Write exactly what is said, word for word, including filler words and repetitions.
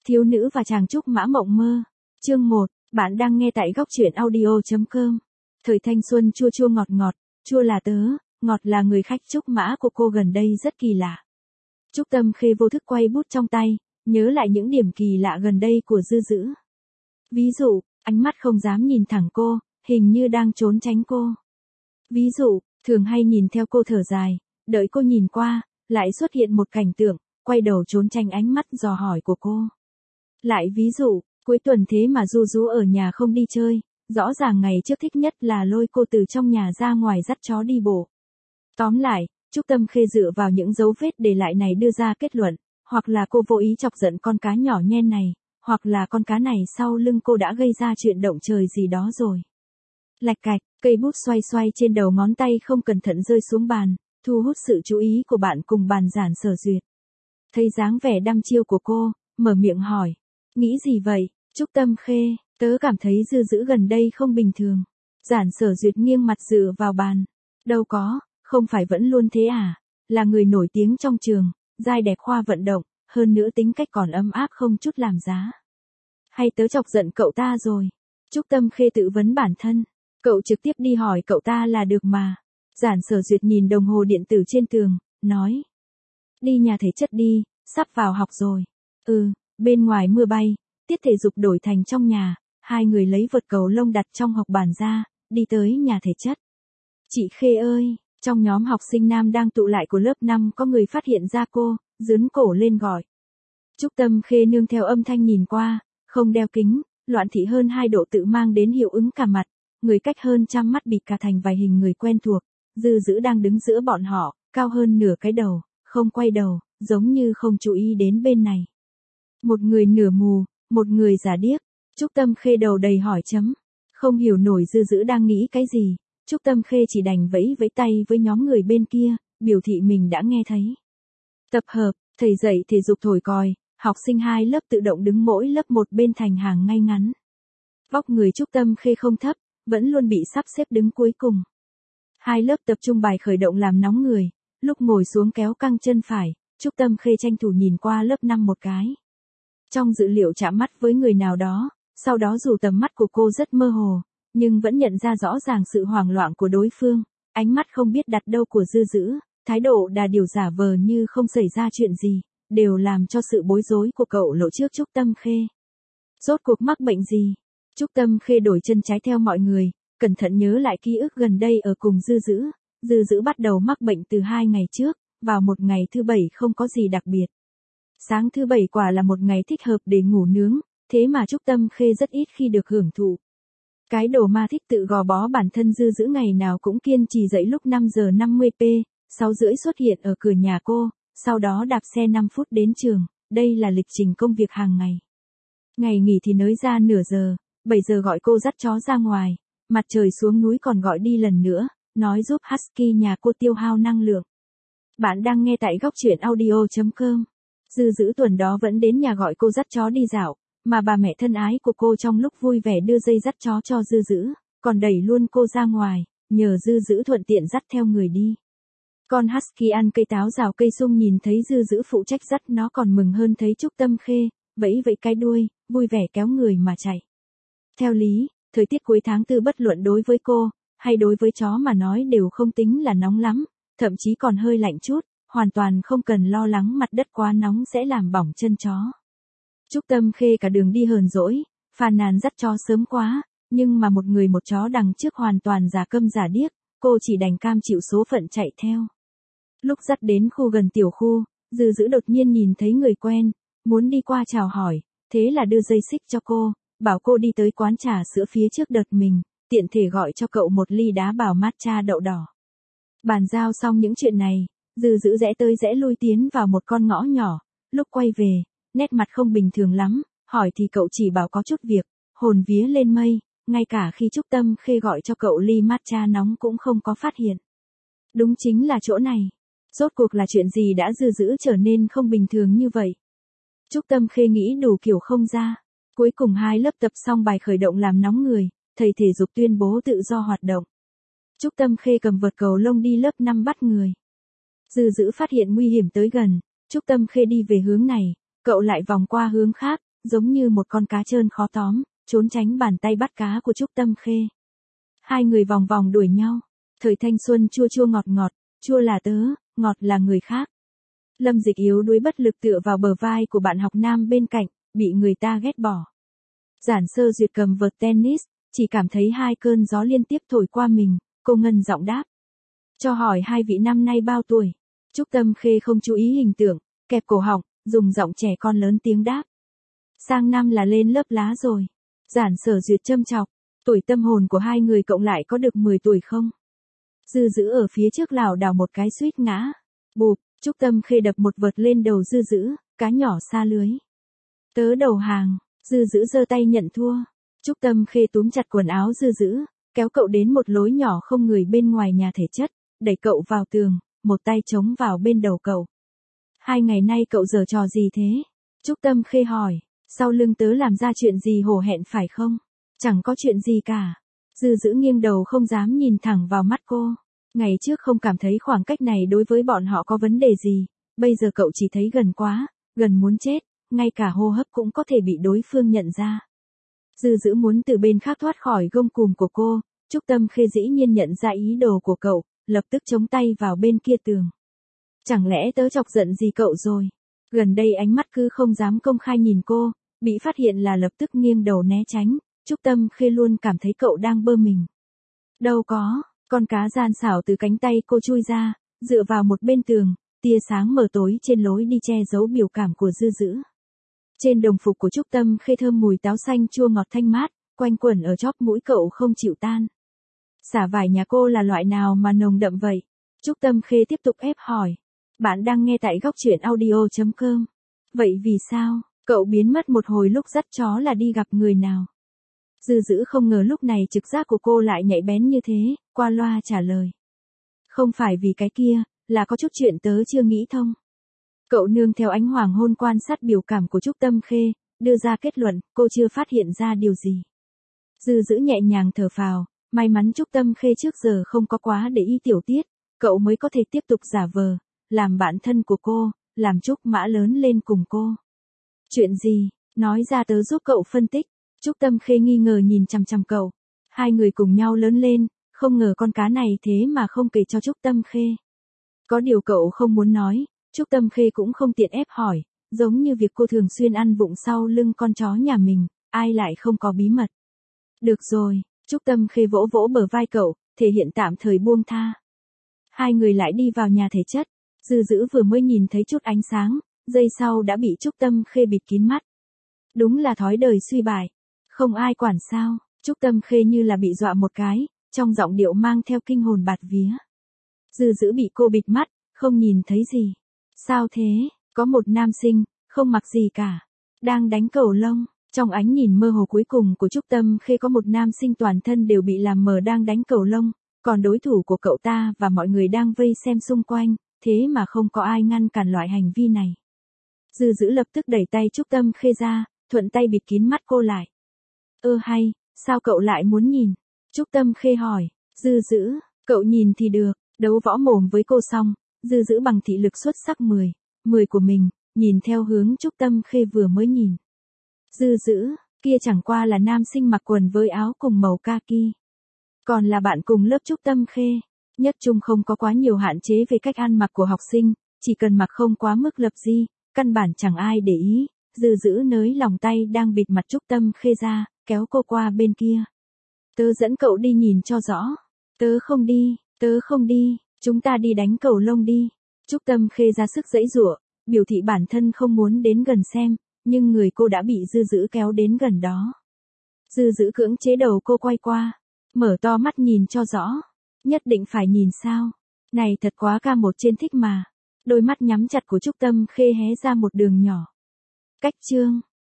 Thiếu nữ và chàng trúc mã mộng mơ. Chương một, bạn đang nghe tại góc truyện audio chấm com. Thời thanh xuân chua chua ngọt ngọt, chua là tớ, ngọt là người khách trúc mã của cô gần đây rất kỳ lạ. Trúc Tâm Khê vô thức quay bút trong tay, nhớ lại những điểm kỳ lạ gần đây của Dư Dữ. Ví dụ, ánh mắt không dám nhìn thẳng cô, hình như đang trốn tránh cô. Ví dụ, thường hay nhìn theo cô thở dài, đợi cô nhìn qua, lại xuất hiện một cảnh tượng, quay đầu trốn tránh ánh mắt dò hỏi của cô. Lại ví dụ, cuối tuần thế mà Du Du ở nhà không đi chơi, rõ ràng ngày trước thích nhất là lôi cô từ trong nhà ra ngoài dắt chó đi bộ. Tóm lại, Trúc Tâm Khê dựa vào những dấu vết để lại này đưa ra kết luận, hoặc là cô vô ý chọc giận con cá nhỏ nhen này, hoặc là con cá này sau lưng cô đã gây ra chuyện động trời gì đó rồi. Lạch cạch, cây bút xoay xoay trên đầu ngón tay không cẩn thận rơi xuống bàn, thu hút sự chú ý của bạn cùng bàn giản Sở Duyệt. Thấy dáng vẻ đăm chiêu của cô, mở miệng hỏi, nghĩ gì vậy, Trúc Tâm Khê, tớ cảm thấy Dư Dữ gần đây không bình thường. Giản Sở Duyệt nghiêng mặt dựa vào bàn, đâu có, không phải vẫn luôn thế à, là người nổi tiếng trong trường, giai đẹp khoa vận động, hơn nữa tính cách còn ấm áp không chút làm giá. Hay tớ chọc giận cậu ta rồi? Trúc Tâm Khê tự vấn bản thân, cậu trực tiếp đi hỏi cậu ta là được mà. Giản Sở Duyệt nhìn đồng hồ điện tử trên tường, nói, đi nhà thể chất đi, sắp vào học rồi. Ừ, bên ngoài mưa bay, tiết thể dục đổi thành trong nhà, hai người lấy vợt cầu lông đặt trong học bàn ra, đi tới nhà thể chất. Chị Khê ơi, trong nhóm học sinh nam đang tụ lại của lớp năm có người phát hiện ra cô, dướn cổ lên gọi. Trúc Tâm Khê nương theo âm thanh nhìn qua, không đeo kính, loạn thị hơn hai độ tự mang đến hiệu ứng cả mặt, người cách hơn trăm mắt bịt cả thành vài hình người quen thuộc. Dư Dữ đang đứng giữa bọn họ, cao hơn nửa cái đầu, không quay đầu, giống như không chú ý đến bên này. Một người nửa mù, một người giả điếc. Trúc Tâm Khê đầu đầy hỏi chấm, không hiểu nổi Dư Dữ đang nghĩ cái gì. Trúc Tâm Khê chỉ đành vẫy vẫy tay với nhóm người bên kia, biểu thị mình đã nghe thấy. Tập hợp, thầy dạy thể dục thổi còi, học sinh hai lớp tự động đứng mỗi lớp một bên thành hàng ngay ngắn. Vóc người Trúc Tâm Khê không thấp, vẫn luôn bị sắp xếp đứng cuối cùng. Hai lớp tập trung bài khởi động làm nóng người, lúc ngồi xuống kéo căng chân phải, Trúc Tâm Khê tranh thủ nhìn qua lớp năm một cái. Trong dự liệu chạm mắt với người nào đó, sau đó dù tầm mắt của cô rất mơ hồ, nhưng vẫn nhận ra rõ ràng sự hoảng loạn của đối phương, ánh mắt không biết đặt đâu của Dư Dữ, thái độ đà điều giả vờ như không xảy ra chuyện gì, đều làm cho sự bối rối của cậu lộ trước Trúc Tâm Khê. Rốt cuộc mắc bệnh gì? Trúc Tâm Khê đổi chân trái theo mọi người, cẩn thận nhớ lại ký ức gần đây ở cùng Dư Dữ. Dư Dữ bắt đầu mắc bệnh từ hai ngày trước, vào một ngày thứ bảy không có gì đặc biệt. Sáng thứ bảy quả là một ngày thích hợp để ngủ nướng, thế mà Trúc Tâm Khê rất ít khi được hưởng thụ. Cái đồ ma thích tự gò bó bản thân Dư Dữ ngày nào cũng kiên trì dậy lúc năm giờ năm mươi phút, sáu rưỡi xuất hiện ở cửa nhà cô, sau đó đạp xe năm phút đến trường, đây là lịch trình công việc hàng ngày. Ngày nghỉ thì nới ra nửa giờ, bảy giờ gọi cô dắt chó ra ngoài, mặt trời xuống núi còn gọi đi lần nữa, nói giúp Husky nhà cô tiêu hao năng lượng. Bạn đang nghe tại góc truyện audio chấm com. Dư Dữ tuần đó vẫn đến nhà gọi cô dắt chó đi dạo, mà bà mẹ thân ái của cô trong lúc vui vẻ đưa dây dắt chó cho Dư Dữ, còn đẩy luôn cô ra ngoài, nhờ Dư Dữ thuận tiện dắt theo người đi. Con Husky ăn cây táo rào cây sung nhìn thấy Dư Dữ phụ trách dắt nó còn mừng hơn thấy Trúc Tâm Khê, vẫy vẫy cái đuôi, vui vẻ kéo người mà chạy. Theo lý, thời tiết cuối tháng tư bất luận đối với cô, hay đối với chó mà nói đều không tính là nóng lắm, thậm chí còn hơi lạnh chút, hoàn toàn không cần lo lắng mặt đất quá nóng sẽ làm bỏng chân chó. Trúc Tâm Khê cả đường đi hờn dỗi, phàn nàn dắt chó sớm quá, nhưng mà một người một chó đằng trước hoàn toàn giả câm giả điếc, cô chỉ đành cam chịu số phận chạy theo. Lúc dắt đến khu gần tiểu khu, Dư Dữ đột nhiên nhìn thấy người quen, muốn đi qua chào hỏi, thế là đưa dây xích cho cô, bảo cô đi tới quán trà sữa phía trước đợt mình, tiện thể gọi cho cậu một ly đá bảo matcha đậu đỏ. Bàn giao xong những chuyện này, Dư Dữ rẽ tới rẽ lui tiến vào một con ngõ nhỏ, lúc quay về, nét mặt không bình thường lắm, hỏi thì cậu chỉ bảo có chút việc, hồn vía lên mây, ngay cả khi Trúc Tâm Khê gọi cho cậu ly matcha nóng cũng không có phát hiện. Đúng chính là chỗ này. Rốt cuộc là chuyện gì đã Dư Dữ trở nên không bình thường như vậy? Trúc Tâm Khê nghĩ đủ kiểu không ra. Cuối cùng hai lớp tập xong bài khởi động làm nóng người, thầy thể dục tuyên bố tự do hoạt động. Trúc Tâm Khê cầm vợt cầu lông đi lớp năm bắt người. Dư Dữ phát hiện nguy hiểm tới gần, Trúc Tâm Khê đi về hướng này, cậu lại vòng qua hướng khác, giống như một con cá trơn khó tóm, trốn tránh bàn tay bắt cá của Trúc Tâm Khê. Hai người vòng vòng đuổi nhau, thời thanh xuân chua chua ngọt ngọt, chua là tớ, ngọt là người khác. Lâm Dịch yếu đuối bất lực tựa vào bờ vai của bạn học nam bên cạnh, bị người ta ghét bỏ. Giản Sơ Duyệt cầm vợt tennis, chỉ cảm thấy hai cơn gió liên tiếp thổi qua mình, cô ngân giọng đáp. Cho hỏi hai vị năm nay bao tuổi? Trúc Tâm Khê không chú ý hình tượng, kẹp cổ họng, dùng giọng trẻ con lớn tiếng đáp. Sang năm là lên lớp lá rồi. Giản Sở Duyệt châm chọc, tuổi tâm hồn của hai người cộng lại có được mười tuổi không? Dư Dữ ở phía trước lảo đảo một cái suýt ngã. Bụp, Trúc Tâm Khê đập một vợt lên đầu Dư Dữ, cá nhỏ xa lưới. Tớ đầu hàng, Dư Dữ giơ tay nhận thua. Trúc Tâm Khê túm chặt quần áo Dư Dữ, kéo cậu đến một lối nhỏ không người bên ngoài nhà thể chất, đẩy cậu vào tường, một tay chống vào bên đầu cậu. Hai ngày nay cậu giở trò gì thế? Trúc Tâm Khê hỏi, sau lưng tớ làm ra chuyện gì hổ hẹn phải không? Chẳng có chuyện gì cả. Dư Dữ nghiêng đầu không dám nhìn thẳng vào mắt cô. Ngày trước không cảm thấy khoảng cách này đối với bọn họ có vấn đề gì, bây giờ cậu chỉ thấy gần quá, gần muốn chết, ngay cả hô hấp cũng có thể bị đối phương nhận ra. Dư Dữ muốn từ bên khác thoát khỏi gông cùm của cô, Trúc Tâm Khê dĩ nhiên nhận ra ý đồ của cậu, lập tức chống tay vào bên kia tường. Chẳng lẽ tớ chọc giận gì cậu rồi? Gần đây ánh mắt cứ không dám công khai nhìn cô, bị phát hiện là lập tức nghiêng đầu né tránh, Trúc Tâm Khê luôn cảm thấy cậu đang bơ mình. Đâu có, con cá gian xảo từ cánh tay cô chui ra, dựa vào một bên tường, tia sáng mờ tối trên lối đi che giấu biểu cảm của Dư Dữ. Trên đồng phục của Trúc Tâm Khê thơm mùi táo xanh chua ngọt thanh mát, quanh quẩn ở chóp mũi cậu không chịu tan. Xả vải nhà cô là loại nào mà nồng đậm vậy? Trúc Tâm Khê tiếp tục ép hỏi. Bạn đang nghe tại góc truyện audio chấm com. Vậy vì sao, cậu biến mất một hồi lúc dắt chó là đi gặp người nào? Dư Dữ không ngờ lúc này trực giác của cô lại nhạy bén như thế, qua loa trả lời. Không phải vì cái kia, là có chút chuyện tớ chưa nghĩ thông. Cậu nương theo ánh hoàng hôn quan sát biểu cảm của Trúc Tâm Khê, đưa ra kết luận, cô chưa phát hiện ra điều gì. Dư Dữ nhẹ nhàng thở phào, may mắn Trúc Tâm Khê trước giờ không có quá để ý tiểu tiết, cậu mới có thể tiếp tục giả vờ, làm bạn thân của cô, làm Trúc Mã lớn lên cùng cô. Chuyện gì, nói ra tớ giúp cậu phân tích. Trúc Tâm Khê nghi ngờ nhìn chằm chằm cậu. Hai người cùng nhau lớn lên, không ngờ con cá này thế mà không kể cho Trúc Tâm Khê. Có điều cậu không muốn nói, Trúc Tâm Khê cũng không tiện ép hỏi, giống như việc cô thường xuyên ăn vụng sau lưng con chó nhà mình, ai lại không có bí mật. Được rồi, Trúc Tâm Khê vỗ vỗ bờ vai cậu, thể hiện tạm thời buông tha. Hai người lại đi vào nhà thể chất, Dư Dữ vừa mới nhìn thấy chút ánh sáng, giây sau đã bị Trúc Tâm Khê bịt kín mắt. Đúng là thói đời suy bại, không ai quản sao, Trúc Tâm Khê như là bị dọa một cái, trong giọng điệu mang theo kinh hồn bạt vía. Dư Dữ bị cô bịt mắt, không nhìn thấy gì. Sao thế, có một nam sinh, không mặc gì cả, đang đánh cầu lông. Trong ánh nhìn mơ hồ cuối cùng của Trúc Tâm Khê có một nam sinh toàn thân đều bị làm mờ đang đánh cầu lông, còn đối thủ của cậu ta và mọi người đang vây xem xung quanh, thế mà không có ai ngăn cản loại hành vi này. Dư Dữ lập tức đẩy tay Trúc Tâm Khê ra, thuận tay bịt kín mắt cô lại. Ơ hay, sao cậu lại muốn nhìn? Trúc Tâm Khê hỏi. Dư Dữ, cậu nhìn thì được, đấu võ mồm với cô xong, Dư Dữ bằng thị lực xuất sắc mười, mười của mình, nhìn theo hướng Trúc Tâm Khê vừa mới nhìn. Dư Dữ, kia chẳng qua là nam sinh mặc quần với áo cùng màu kaki. Còn là bạn cùng lớp Trúc Tâm Khê. Nhất trung không có quá nhiều hạn chế về cách ăn mặc của học sinh, chỉ cần mặc không quá mức lập di, căn bản chẳng ai để ý. Dư Dữ nới lòng tay đang bịt mặt Trúc Tâm Khê ra, kéo cô qua bên kia. Tớ dẫn cậu đi nhìn cho rõ. Tớ không đi, tớ không đi, chúng ta đi đánh cầu lông đi. Trúc Tâm Khê ra sức giãy giụa, biểu thị bản thân không muốn đến gần xem, nhưng người cô đã bị Dư Dữ kéo đến gần đó. Dư Dữ cưỡng chế đầu cô quay qua, mở to mắt nhìn cho rõ. Nhất định phải nhìn sao? Này thật quá ca một trên thích mà. Đôi mắt nhắm chặt của Trúc Tâm Khê hé ra một đường nhỏ. Cách chương